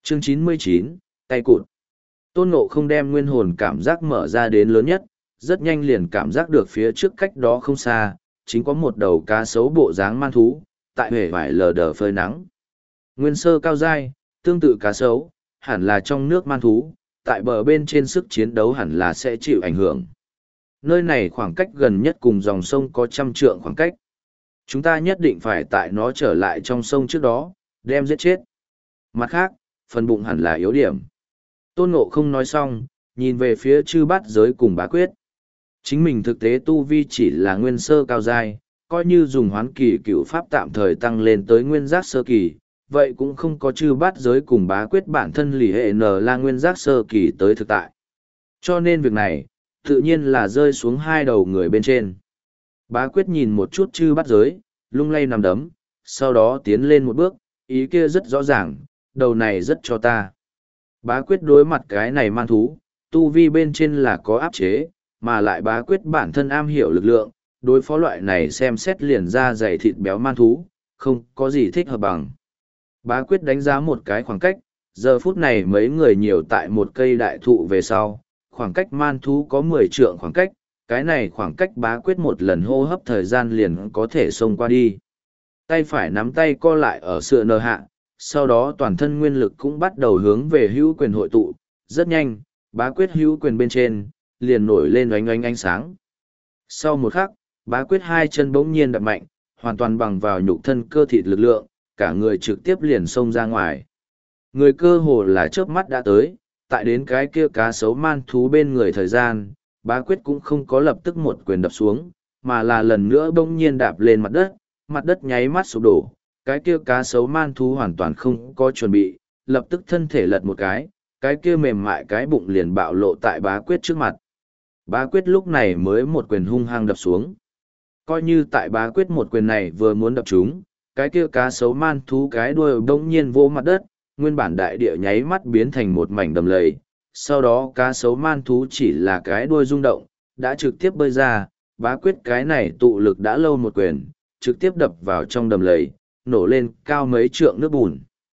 Chương 99, tay cụt. Tôn Ngộ không đem nguyên hồn cảm giác mở ra đến lớn nhất, rất nhanh liền cảm giác được phía trước cách đó không xa, chính có một đầu cá sấu bộ dáng man thú, tại huệ vải lờ đờ phơi nắng. Nguyên sơ cao dai, tương tự cá sấu, hẳn là trong nước man thú, tại bờ bên trên sức chiến đấu hẳn là sẽ chịu ảnh hưởng. Nơi này khoảng cách gần nhất cùng dòng sông có 100 trượng khoảng cách. Chúng ta nhất định phải tại nó trở lại trong sông trước đó, đem giết chết. Mặt khác, phần bụng hẳn là yếu điểm. Tôn Ngộ không nói xong, nhìn về phía chư bát giới cùng bá quyết. Chính mình thực tế tu vi chỉ là nguyên sơ cao giai, coi như dùng hoán kỳ cựu pháp tạm thời tăng lên tới nguyên giác sơ kỳ, vậy cũng không có chư bát giới cùng bá quyết bản thân lì hệ n là nguyên giác sơ kỳ tới thực tại. Cho nên việc này, tự nhiên là rơi xuống hai đầu người bên trên. Bá quyết nhìn một chút chư bát giới, lung lay nằm đấm, sau đó tiến lên một bước, ý kia rất rõ ràng, đầu này rất cho ta. Bá quyết đối mặt cái này man thú, tu vi bên trên là có áp chế, mà lại bá quyết bản thân am hiểu lực lượng, đối phó loại này xem xét liền ra dày thịt béo man thú, không có gì thích hợp bằng. Bá quyết đánh giá một cái khoảng cách, giờ phút này mấy người nhiều tại một cây đại thụ về sau, khoảng cách man thú có 10 trượng khoảng cách, cái này khoảng cách bá quyết một lần hô hấp thời gian liền có thể xông qua đi. Tay phải nắm tay co lại ở sườn nờ hạ, sau đó toàn thân nguyên lực cũng bắt đầu hướng về hữu quyền hội tụ, rất nhanh, bá quyết hữu quyền bên trên, liền nổi lên oánh oánh ánh sáng. Sau một khắc, bá quyết hai chân bỗng nhiên đập mạnh, hoàn toàn bằng vào nhục thân cơ thịt lực lượng, cả người trực tiếp liền xông ra ngoài. Người cơ hồ là chớp mắt đã tới, tại đến cái kia cá sấu man thú bên người thời gian, bá quyết cũng không có lập tức một quyền đập xuống, mà là lần nữa bỗng nhiên đạp lên mặt đất nháy mắt sụp đổ, cái kia cá sấu man thú hoàn toàn không có chuẩn bị, lập tức thân thể lật một cái kia mềm mại cái bụng liền bạo lộ tại bá quyết trước mặt. Bá quyết lúc này mới một quyền hung hăng đập xuống. Coi như tại bá quyết một quyền này vừa muốn đập trúng, cái kia cá sấu man thú cái đuôi bỗng nhiên vỗ mặt đất, nguyên bản đại địa nháy mắt biến thành một mảnh đầm lầy. Sau đó cá sấu man thú chỉ là cái đuôi rung động, đã trực tiếp bơi ra, bá quyết cái này tụ lực đã lâu một quyền, trực tiếp đập vào trong đầm lầy, nổ lên cao mấy trượng nước bùn.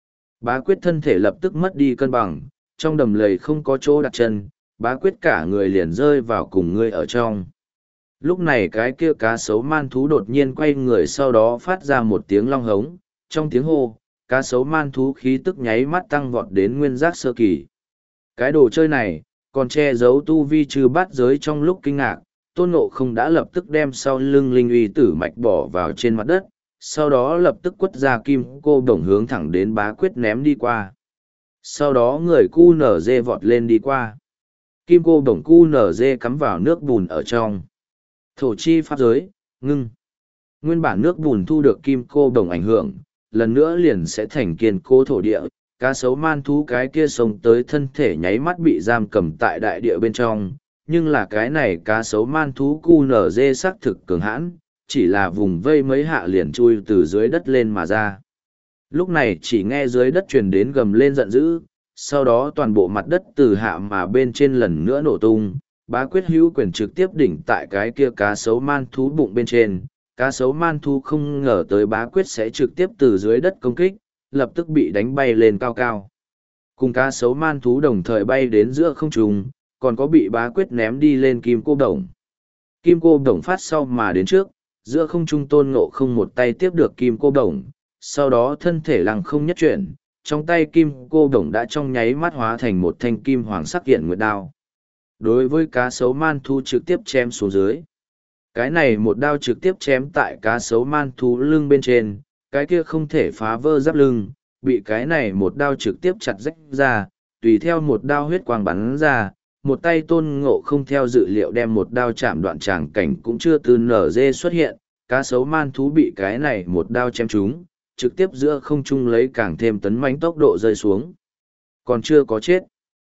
Bá quyết thân thể lập tức mất đi cân bằng, trong đầm lầy không có chỗ đặt chân, bá quyết cả người liền rơi vào cùng người ở trong. Lúc này cái kia cá sấu man thú đột nhiên quay người, sau đó phát ra một tiếng long hống, trong tiếng hô, cá sấu man thú khí tức nháy mắt tăng vọt đến nguyên giác sơ kỳ. Cái đồ chơi này, còn che giấu tu vi trừ bát giới. Trong lúc kinh ngạc, Tôn Ngộ không đã lập tức đem sau lưng linh uy tử mạch bỏ vào trên mặt đất, sau đó lập tức quất ra kim cô đồng hướng thẳng đến bá quyết ném đi qua. Sau đó người cu nở dê vọt lên đi qua. Kim cô đồng cu nở dê cắm vào nước bùn ở trong. Thổ chi pháp giới, ngưng. Nguyên bản nước bùn thu được kim cô đồng ảnh hưởng, lần nữa liền sẽ thành kiên cố thổ địa. Cá sấu man thú cái kia sống tới thân thể nháy mắt bị giam cầm tại đại địa bên trong, nhưng là cái này cá sấu man thú cu nở dê xác thực cường hãn, chỉ là vùng vây mấy hạ liền chui từ dưới đất lên mà ra. Lúc này chỉ nghe dưới đất truyền đến gầm lên giận dữ, sau đó toàn bộ mặt đất từ hạ mà bên trên lần nữa nổ tung. Bá quyết hữu quyền trực tiếp đỉnh tại cái kia cá sấu man thú bụng bên trên. Cá sấu man thú không ngờ tới bá quyết sẽ trực tiếp từ dưới đất công kích, lập tức bị đánh bay lên cao cao. Cùng cá sấu man thú đồng thời bay đến giữa không trung, còn có bị bá quyết ném đi lên kim cô đồng. Kim cô đồng phát sau mà đến trước, giữa không trung Tôn Ngộ không một tay tiếp được kim cô đồng, sau đó thân thể lăng không nhất chuyển, trong tay kim cô đồng đã trong nháy mắt hóa thành một thanh kim hoàng sắc hiện nguyệt đao. Đối với cá sấu man thú trực tiếp chém xuống dưới. Cái này một đao trực tiếp chém tại cá sấu man thú lưng bên trên, cái kia không thể phá vỡ giáp lưng, bị cái này một đao trực tiếp chặt rách ra, tùy theo một đao huyết quang bắn ra, một tay Tôn Ngộ không theo dự liệu đem một đao chạm đoạn tràng cảnh cũng chưa từ nở dê xuất hiện, cá sấu man thú bị cái này một đao chém trúng, trực tiếp giữa không trung lấy càng thêm tấn mãnh tốc độ rơi xuống. Còn chưa có chết.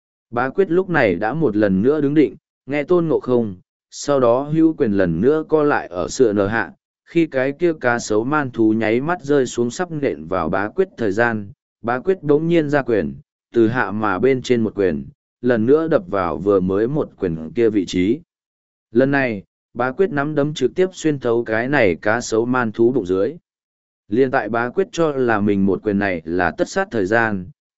Bá quyết lúc này đã một lần nữa đứng định, nghe Tôn Ngộ không, sau đó hữu quyền lần nữa co lại ở sườn nờ hạ, khi cái kia cá sấu man thú nháy mắt rơi xuống sắp nện vào bá quyết thời gian, bá quyết bỗng nhiên ra quyền, từ hạ mà bên trên một quyền, lần nữa đập vào vừa mới một quyền kia vị trí. Lần này, bá quyết nắm đấm trực tiếp xuyên thấu cái này cá sấu man thú bụng dưới. Liên tại bá quyết cho là mình một quyền này là tất sát thời gian,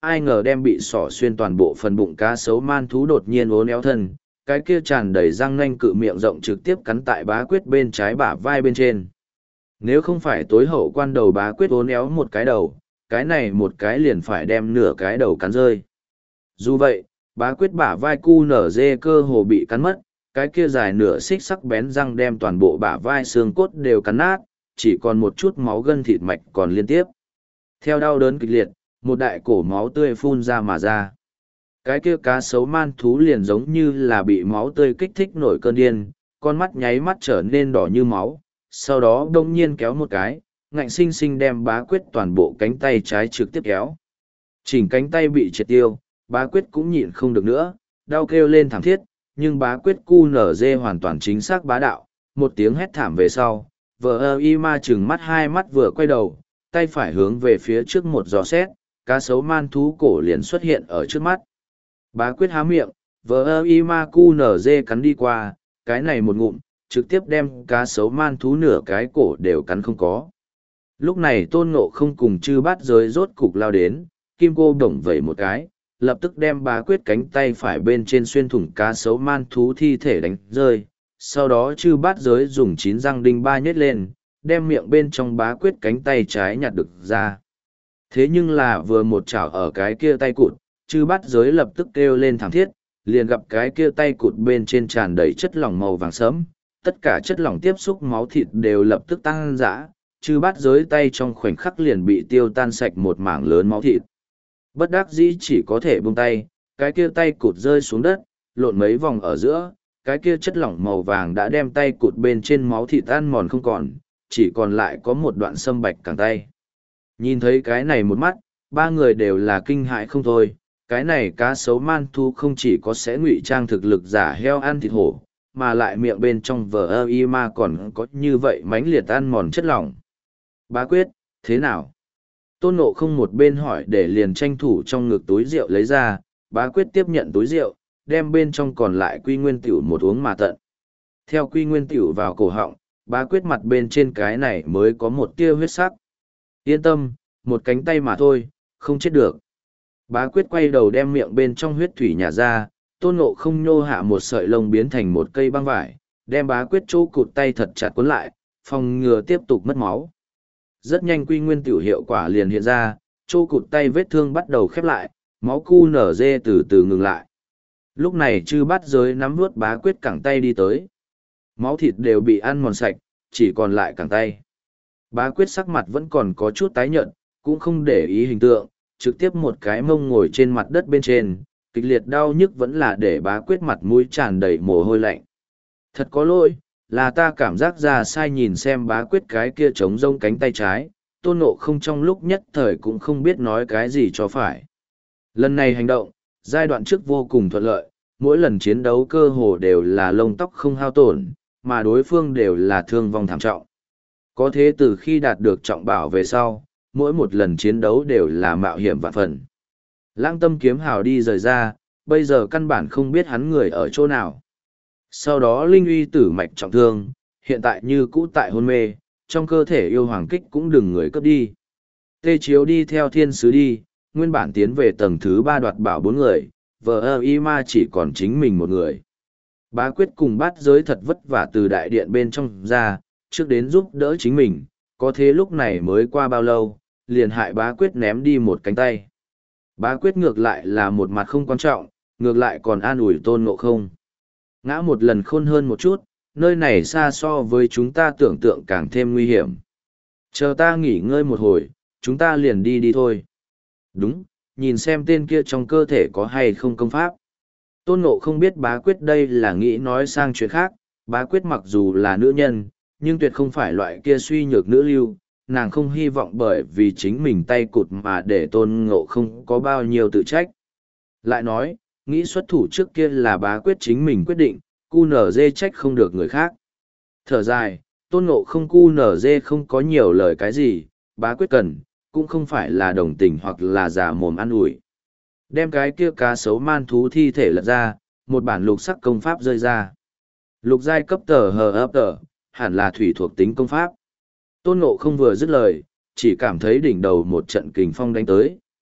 ai ngờ đem bị xỏ xuyên toàn bộ phần bụng cá sấu man thú đột nhiên uốn éo thân, cái kia tràn đầy răng nanh cự miệng rộng trực tiếp cắn tại bá quyết bên trái bả vai bên trên. Nếu không phải tối hậu quan đầu bá quyết uốn éo một cái đầu, cái này một cái liền phải đem nửa cái đầu cắn rơi. Dù vậy, bá quyết bả vai cu nở dê cơ hồ bị cắn mất, cái kia dài nửa xích sắc bén răng đem toàn bộ bả vai xương cốt đều cắn nát, chỉ còn một chút máu gân thịt mạch còn liên tiếp. Theo đau đớn kịch liệt, một đại cổ máu tươi phun ra mà ra. Cái kia cá sấu man thú liền giống như là bị máu tươi kích thích nổi cơn điên, con mắt nháy mắt trở nên đỏ như máu, sau đó đông nhiên kéo một cái, ngạnh sinh sinh đem bá quyết toàn bộ cánh tay trái trực tiếp kéo. Chỉnh cánh tay bị triệt tiêu, bá quyết cũng nhịn không được nữa, đau kêu lên thảm thiết, nhưng bá quyết cu nở dê hoàn toàn chính xác bá đạo, một tiếng hét thảm về sau, vờ y ma chừng mắt hai mắt vừa quay đầu, tay phải hướng về phía trước một giò xét, cá sấu man thú cổ liền xuất hiện ở trước mắt. Bá quyết há miệng, vờ y ma cu nở dê cắn đi qua, cái này một ngụm, trực tiếp đem cá sấu man thú nửa cái cổ đều cắn không có. Lúc này Tôn Ngộ Không cùng chư bát giới rốt cục lao đến, kim cô đồng vẩy một cái, lập tức đem bá quyết cánh tay phải bên trên xuyên thủng cá sấu man thú thi thể đánh rơi. Sau đó chư bát giới dùng 9 răng đinh ba nhét lên, đem miệng bên trong bá quyết cánh tay trái nhặt được ra. Thế nhưng là vừa một chảo ở cái kia tay cụt, chư bát giới lập tức kêu lên thảm thiết, liền gặp cái kia tay cụt bên trên tràn đầy chất lỏng màu vàng sẫm, tất cả chất lỏng tiếp xúc máu thịt đều lập tức tăng dã, chư bát giới tay trong khoảnh khắc liền bị tiêu tan sạch một mảng lớn máu thịt. Bất đắc dĩ chỉ có thể buông tay, cái kia tay cụt rơi xuống đất, lộn mấy vòng ở giữa, cái kia chất lỏng màu vàng đã đem tay cụt bên trên máu thịt ăn mòn không còn, chỉ còn lại có một đoạn sâm bạch cẳng tay. Nhìn thấy cái này một mắt, ba người đều là kinh hãi không thôi, cái này cá sấu man thú không chỉ có sẽ ngụy trang thực lực giả heo ăn thịt hổ, mà lại miệng bên trong vờ y ma còn có như vậy mánh liệt ăn mòn chất lỏng. Bá quyết, thế nào? Tôn Ngộ Không một bên hỏi để liền tranh thủ trong ngực túi rượu lấy ra, bá quyết tiếp nhận túi rượu, đem bên trong còn lại quy nguyên tiểu một uống mà tận. Theo quy nguyên tiểu vào cổ họng, bá quyết mặt bên trên cái này mới có một tia huyết sắc. Yên tâm, một cánh tay mà thôi, không chết được. Bá quyết quay đầu đem miệng bên trong huyết thủy nhả ra, Tôn Ngộ Không nhô hạ một sợi lông biến thành một cây băng vải, đem bá quyết chỗ cụt tay thật chặt cuốn lại, phòng ngừa tiếp tục mất máu. Rất nhanh quy nguyên tiểu hiệu quả liền hiện ra, chỗ cụt tay vết thương bắt đầu khép lại, máu cu nở dê từ từ ngừng lại. Lúc này chư bát giới nắm vuốt bá quyết cẳng tay đi tới. Máu thịt đều bị ăn mòn sạch, chỉ còn lại cẳng tay. Bá quyết sắc mặt vẫn còn có chút tái nhợt, cũng không để ý hình tượng, trực tiếp một cái mông ngồi trên mặt đất bên trên, kịch liệt đau nhức vẫn là để bá quyết mặt mũi tràn đầy mồ hôi lạnh. Thật có lỗi, là ta cảm giác ra sai nhìn xem bá quyết cái kia trống rông cánh tay trái, Tôn Ngộ Không trong lúc nhất thời cũng không biết nói cái gì cho phải. Lần này hành động, giai đoạn trước vô cùng thuận lợi, mỗi lần chiến đấu cơ hồ đều là lông tóc không hao tổn, mà đối phương đều là thương vong thảm trọng. Có thế từ khi đạt được trọng bảo về sau, mỗi một lần chiến đấu đều là mạo hiểm vạn phần. Lãng Tâm kiếm hào đi rời ra, bây giờ căn bản không biết hắn người ở chỗ nào. Sau đó Linh Uy tử mạch trọng thương, hiện tại như cũ tại hôn mê, trong cơ thể yêu hoàng kích cũng đừng người cướp đi. Tê Chiếu đi theo thiên sứ đi, nguyên bản tiến về tầng thứ 3 đoạt bảo 4 người, vờ y ma chỉ còn chính mình một người. Bá quyết cùng bát giới thật vất vả từ đại điện bên trong ra, trước đến giúp đỡ chính mình, có thế lúc này mới qua bao lâu, liền hại bá quyết ném đi một cánh tay. Bá quyết ngược lại là một mặt không quan trọng, ngược lại còn an ủi Tôn Ngộ Không. Ngã một lần khôn hơn một chút, nơi này xa so với chúng ta tưởng tượng càng thêm nguy hiểm. Chờ ta nghỉ ngơi một hồi, chúng ta liền đi thôi. Đúng, nhìn xem tên kia trong cơ thể có hay không công pháp. Tôn Ngộ Không biết bá quyết đây là nghĩ nói sang chuyện khác, bá quyết mặc dù là nữ nhân, nhưng tuyệt không phải loại kia suy nhược nữ lưu, nàng không hy vọng bởi vì chính mình tay cụt mà để Tôn Ngộ Không có bao nhiêu tự trách. Lại nói, nghĩ xuất thủ trước kia là bá quyết chính mình quyết định, cu nở dê trách không được người khác. Thở dài, Tôn Ngộ Không cu nở dê không có nhiều lời cái gì, bá quyết cần, cũng không phải là đồng tình hoặc là giả mồm ăn ủi. Đem cái kia cá sấu man thú thi thể lật ra, một bản lục sắc công pháp rơi ra. Lục giai cấp tờ hờ ấp tờ, hẳn là thủy thuộc tính công pháp. Tôn Ngộ Không vừa dứt lời, chỉ cảm thấy đỉnh đầu một trận kình phong đánh tới,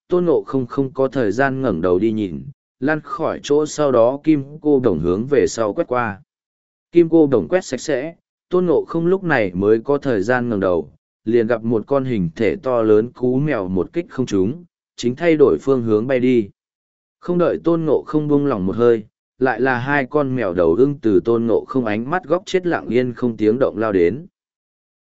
tôn ngộ không có thời gian ngẩng đầu đi nhìn, lăn khỏi chỗ sau đó kim cô đồng hướng về sau quét qua. Kim cô đồng quét sạch sẽ, tôn ngộ không lúc này mới có thời gian ngẩng đầu, liền gặp một con hình thể to lớn cú mèo một kích không trúng, chính thay đổi phương hướng bay đi. Không đợi tôn ngộ không buông lỏng một hơi, lại là hai con mèo đầu ưng từ tôn ngộ không ánh mắt góc chết lặng yên không tiếng động lao đến.